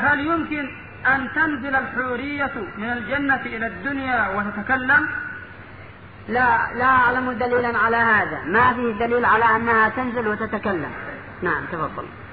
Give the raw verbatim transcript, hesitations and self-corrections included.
فهل يمكن أن تنزل الحورية من الجنة إلى الدنيا وتتكلم؟ لا لا أعلم دليلا على هذا، ما فيه دليل على أنها تنزل وتتكلم. نعم تفضل.